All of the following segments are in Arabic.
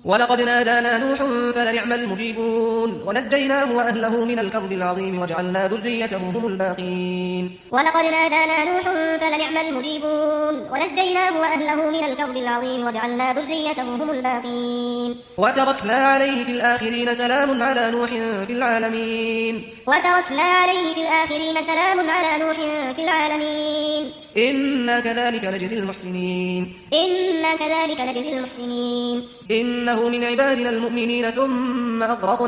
ولقد نادانا نوح فلنعم المجيبون ونجيناه وأهله من الكرب العظيم وجعلنا ذريته هم الباقين. ولقد نادانا نوح فلنعم المجيبون ونجيناه وأهله من الكرب العظيم وجعلنا ذريته هم الباقين. وتركنا عليه في الآخرين سلام على نوح في العالمين. وتركنا عليه في الآخرين سلام على نوح في العالمين. إنا كذلك نجزي المحسنين. إنا كذلك نجزي المحسنين. إنه من عبادنا المؤمنين ثم أغرقنا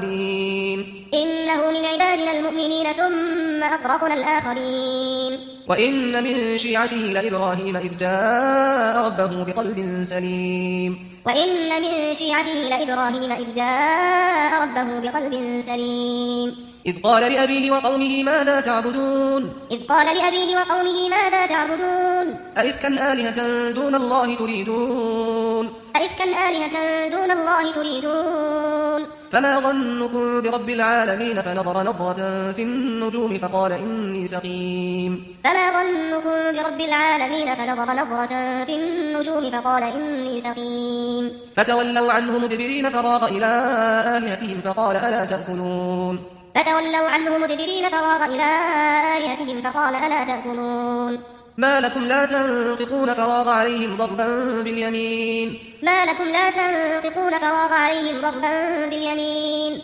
الآخرين. إنه من عبادنا المؤمنين ثم أغرقنا الآخرين. وإن من شيعته لإبراهيم إذ جاء ربه بقلب سليم. وإن من شيعته لإبراهيم إذ جاء ربه بقلب سليم. إذ قال لأبيه وقومه ماذا تعبدون. إذ قال لأبيه وقومه ماذا تعبدون. أئفكا آلهة دون الله تريدون. أئفكا آلهة دون الله تريدون. فما ظنكم برب العالمين فنظر نظرة في النجوم فقال إني سقيم. فما ظنكم برب العالمين فنظر نظرة في النجوم فقال إني سقيم. فتولوا عنه مدبرين فراغ إلى آلهتهم فقال ألا تأكلون. فتولوا عنه مدبرين فراغ إلى آلهتهم فقال ألا تأكلون. ما لكم لا تنطقون فراغ عليهم ضربا باليمين. ما لكم لا تنطقون فراغ عليهم ضربا باليمين.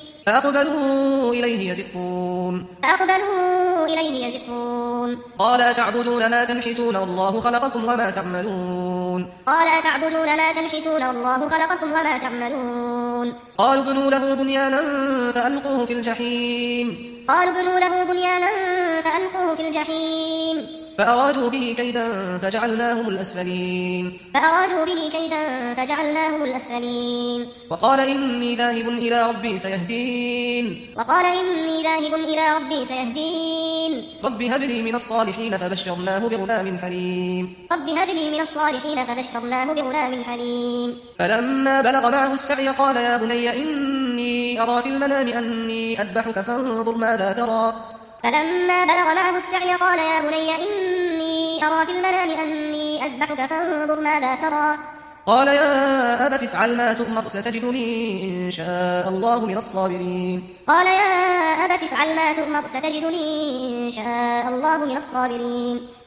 فأقبلوا إليه يزفون. فأقبلوا إليه يزفون. قال أتعبدون ما تنحتون والله خلقكم وما تعملون. قال أتعبدون ما تنحتون والله خلقكم وما تعملون. قالوا ابنوا له بنيانا فألقوه في الجحيم. قالوا ابنوا له بنيانا فألقوه في الجحيم. فأرادوا به كيدا فجعلناهم الأسفلين. فأرادوا به كيدا فجعلناهم الأسفلين. وقال إني ذاهب إلى ربي سيهدين. وقال إني ذاهب إلى ربي سيهدين. رب هب لي من الصالحين فبشرناه بغلام حليم. رب هب لي من الصالحين فبشرناه بغلام حليم. فلما بلغ معه السعي قال يا بني إني أرى في المنام أني أذبحك فانظر ماذا ترى. فلما بلغ معه السعي قال يا بني إني أرى في المنام أني أذبحك فانظر ماذا ترى. قال يا أبت افعل ما تؤمر ستجدني إن شاء الله من الصابرين. قال يا أبت افعل ما تؤمر ستجدني إن شاء الله من الصابرين.